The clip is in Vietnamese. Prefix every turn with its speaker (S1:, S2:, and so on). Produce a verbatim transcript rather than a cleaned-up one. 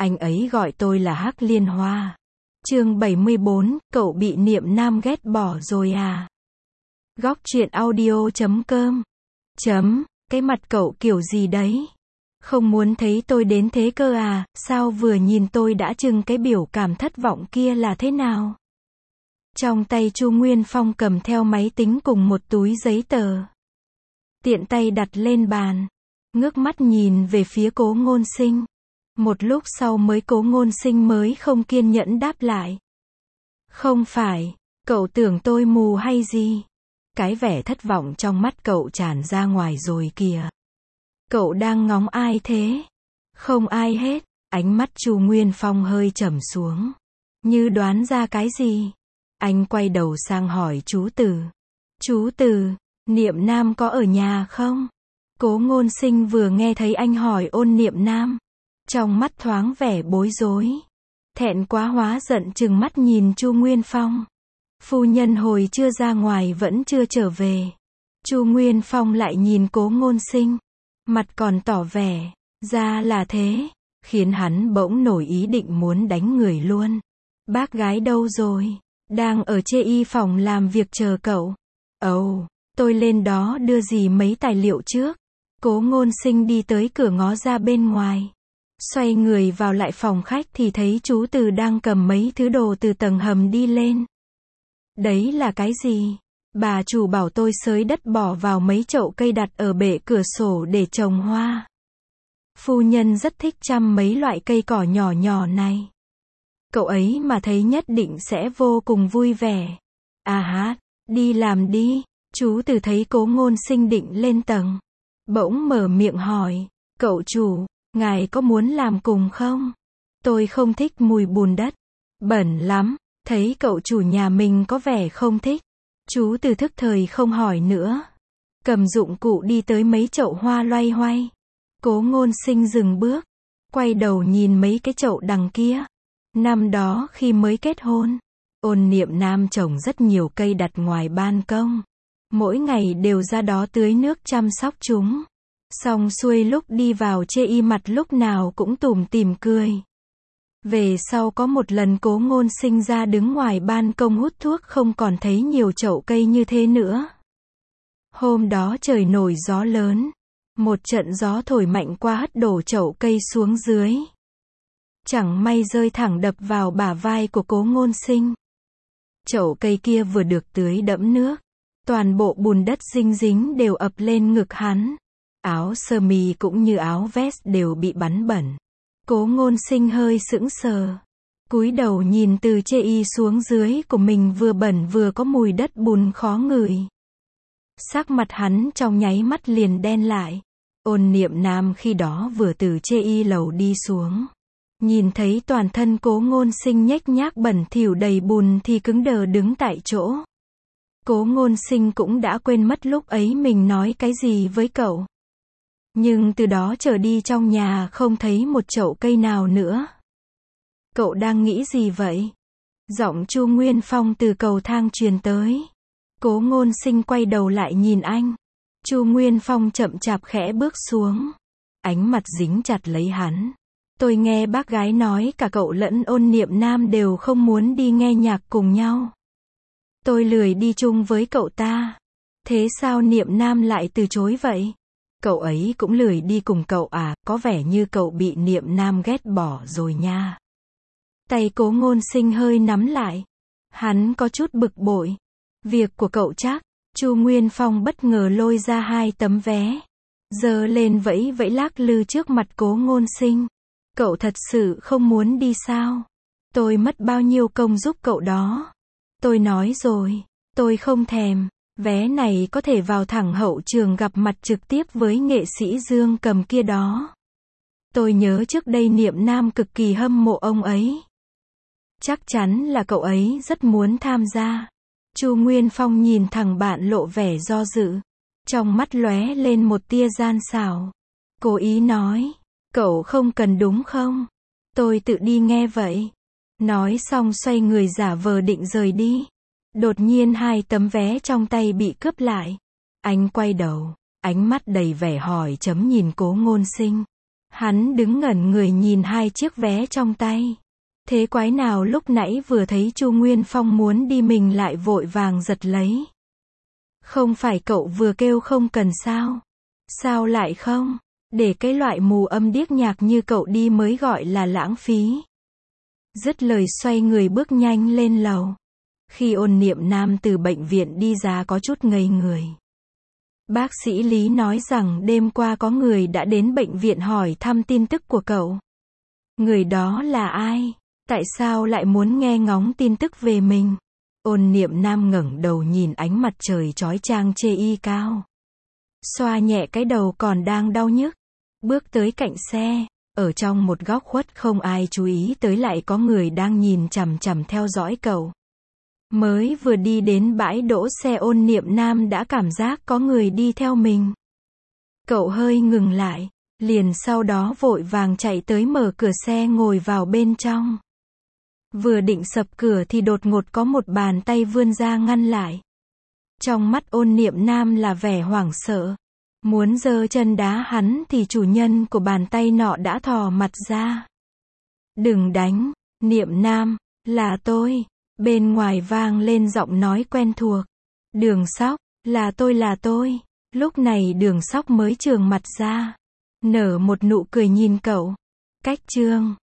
S1: Anh ấy gọi tôi là Hắc Liên Hoa. Chương bảy mươi bốn, cậu bị Niệm Nam ghét bỏ rồi à? Góc truyện audio chấm com. Chấm, cái mặt cậu kiểu gì đấy? Không muốn thấy tôi đến thế cơ à, sao vừa nhìn tôi đã chừng cái biểu cảm thất vọng kia là thế nào? Trong tay Chu Nguyên Phong cầm theo máy tính cùng một túi giấy tờ. Tiện tay đặt lên bàn. Ngước mắt nhìn về phía Cố Ngôn Sinh. Một lúc sau mới Cố Ngôn Sinh mới không kiên nhẫn đáp lại. Không phải, cậu tưởng tôi mù hay gì? Cái vẻ thất vọng trong mắt cậu tràn ra ngoài rồi kìa. Cậu đang ngóng ai thế? Không ai hết. Ánh mắt Chu Nguyên Phong hơi trầm xuống. Như đoán ra cái gì? Anh quay đầu sang hỏi chú Từ. Chú Từ, Niệm Nam có ở nhà không? Cố Ngôn Sinh vừa nghe thấy anh hỏi ôn Niệm Nam. Trong mắt thoáng vẻ bối rối. Thẹn quá hóa giận trừng mắt nhìn Chu Nguyên Phong. Phu nhân hồi chưa ra ngoài vẫn chưa trở về. Chu Nguyên Phong lại nhìn Cố Ngôn Sinh. Mặt còn tỏ vẻ. Ra là thế. Khiến hắn bỗng nổi ý định muốn đánh người luôn. Bác gái đâu rồi? Đang ở chê y phòng làm việc chờ cậu. Ồ, oh, tôi lên đó đưa gì mấy tài liệu trước. Cố Ngôn Sinh đi tới cửa ngó ra bên ngoài. Xoay người vào lại phòng khách thì thấy chú Từ đang cầm mấy thứ đồ từ tầng hầm đi lên. Đấy là cái gì? Bà chủ bảo tôi xới đất bỏ vào mấy chậu cây đặt ở bệ cửa sổ để trồng hoa. Phu nhân rất thích chăm mấy loại cây cỏ nhỏ nhỏ này. Cậu ấy mà thấy nhất định sẽ vô cùng vui vẻ. À hát, đi làm đi. Chú Từ thấy Cố Ngôn Sinh định lên tầng. Bỗng mở miệng hỏi, cậu chủ, ngài có muốn làm cùng không? Tôi không thích mùi bùn đất. Bẩn lắm. Thấy cậu chủ nhà mình có vẻ không thích. Chú Từ thức thời không hỏi nữa. Cầm dụng cụ đi tới mấy chậu hoa loay hoay. Cố Ngôn Sinh dừng bước. Quay đầu nhìn mấy cái chậu đằng kia. Năm đó khi mới kết hôn, ôn Niệm Nam trồng rất nhiều cây đặt ngoài ban công. Mỗi ngày đều ra đó tưới nước chăm sóc chúng. Xong xuôi lúc đi vào chê y mặt lúc nào cũng tủm tỉm cười. Về sau có một lần Cố Ngôn Sinh ra đứng ngoài ban công hút thuốc không còn thấy nhiều chậu cây như thế nữa. Hôm đó trời nổi gió lớn. Một trận gió thổi mạnh qua hất đổ chậu cây xuống dưới. Chẳng may rơi thẳng đập vào bả vai của Cố Ngôn Sinh. Chậu cây kia vừa được tưới đẫm nước. Toàn bộ bùn đất dinh dính đều ập lên ngực hắn. Áo sơ mi cũng như áo vest đều bị bắn bẩn. Cố Ngôn Sinh hơi sững sờ. Cúi đầu nhìn từ chê y xuống dưới của mình vừa bẩn vừa có mùi đất bùn khó ngửi. Sắc mặt hắn trong nháy mắt liền đen lại. Ôn Niệm Nam khi đó vừa từ chê y lầu đi xuống. Nhìn thấy toàn thân Cố Ngôn Sinh nhếch nhác bẩn thỉu đầy bùn thì cứng đờ đứng tại chỗ. Cố Ngôn Sinh cũng đã quên mất lúc ấy mình nói cái gì với cậu. Nhưng từ đó trở đi trong nhà không thấy một chậu cây nào nữa. Cậu đang nghĩ gì vậy? Giọng Chu Nguyên Phong từ cầu thang truyền tới. Cố Ngôn Sinh quay đầu lại nhìn anh. Chu Nguyên Phong chậm chạp khẽ bước xuống. Ánh mặt dính chặt lấy hắn. Tôi nghe bác gái nói cả cậu lẫn ôn Niệm Nam đều không muốn đi nghe nhạc cùng nhau. Tôi lười đi chung với cậu ta. Thế sao Niệm Nam lại từ chối vậy? Cậu ấy cũng lười đi cùng cậu à, có vẻ như cậu bị Niệm Nam ghét bỏ rồi nha. Tay Cố Ngôn Sinh hơi nắm lại. Hắn có chút bực bội. Việc của cậu chắc. Chu Nguyên Phong bất ngờ lôi ra hai tấm vé. Giơ lên vẫy vẫy lắc lư trước mặt Cố Ngôn Sinh. Cậu thật sự không muốn đi sao? Tôi mất bao nhiêu công giúp cậu đó. Tôi nói rồi, tôi không thèm. Vé này có thể vào thẳng hậu trường gặp mặt trực tiếp với nghệ sĩ Dương Cầm kia đó. Tôi nhớ trước đây Niệm Nam cực kỳ hâm mộ ông ấy. Chắc chắn là cậu ấy rất muốn tham gia. Chu Nguyên Phong nhìn thằng bạn lộ vẻ do dự. Trong mắt lóe lên một tia gian xảo. Cố ý nói, cậu không cần đúng không? Tôi tự đi nghe vậy. Nói xong xoay người giả vờ định rời đi. Đột nhiên hai tấm vé trong tay bị cướp lại. Anh quay đầu, ánh mắt đầy vẻ hỏi chấm nhìn Cố Ngôn Sinh. Hắn đứng ngẩn người nhìn hai chiếc vé trong tay. Thế quái nào lúc nãy vừa thấy Chu Nguyên Phong muốn đi mình lại vội vàng giật lấy. Không phải cậu vừa kêu không cần sao? Sao lại không? Để cái loại mù âm điếc nhạc như cậu đi mới gọi là lãng phí. Dứt lời xoay người bước nhanh lên lầu. Khi Ôn Niệm Nam từ bệnh viện đi ra có chút ngây người. Bác sĩ Lý nói rằng đêm qua có người đã đến bệnh viện hỏi thăm tin tức của cậu. Người đó là ai? Tại sao lại muốn nghe ngóng tin tức về mình? Ôn Niệm Nam ngẩng đầu nhìn ánh mặt trời chói chang chê y cao. Xoa nhẹ cái đầu còn đang đau nhức. Bước tới cạnh xe. Ở trong một góc khuất không ai chú ý tới lại có người đang nhìn chằm chằm theo dõi cậu. Mới vừa đi đến bãi đỗ xe Ôn Niệm Nam đã cảm giác có người đi theo mình. Cậu hơi ngừng lại, liền sau đó vội vàng chạy tới mở cửa xe ngồi vào bên trong. Vừa định sập cửa thì đột ngột có một bàn tay vươn ra ngăn lại. Trong mắt Ôn Niệm Nam là vẻ hoảng sợ. Muốn giơ chân đá hắn thì chủ nhân của bàn tay nọ đã thò mặt ra. Đừng đánh, Niệm Nam, là tôi. Bên ngoài vang lên giọng nói quen thuộc. Đường Sóc, là tôi là tôi. Lúc này Đường Sóc mới trường mặt ra. Nở một nụ cười nhìn cậu. Cách Trương,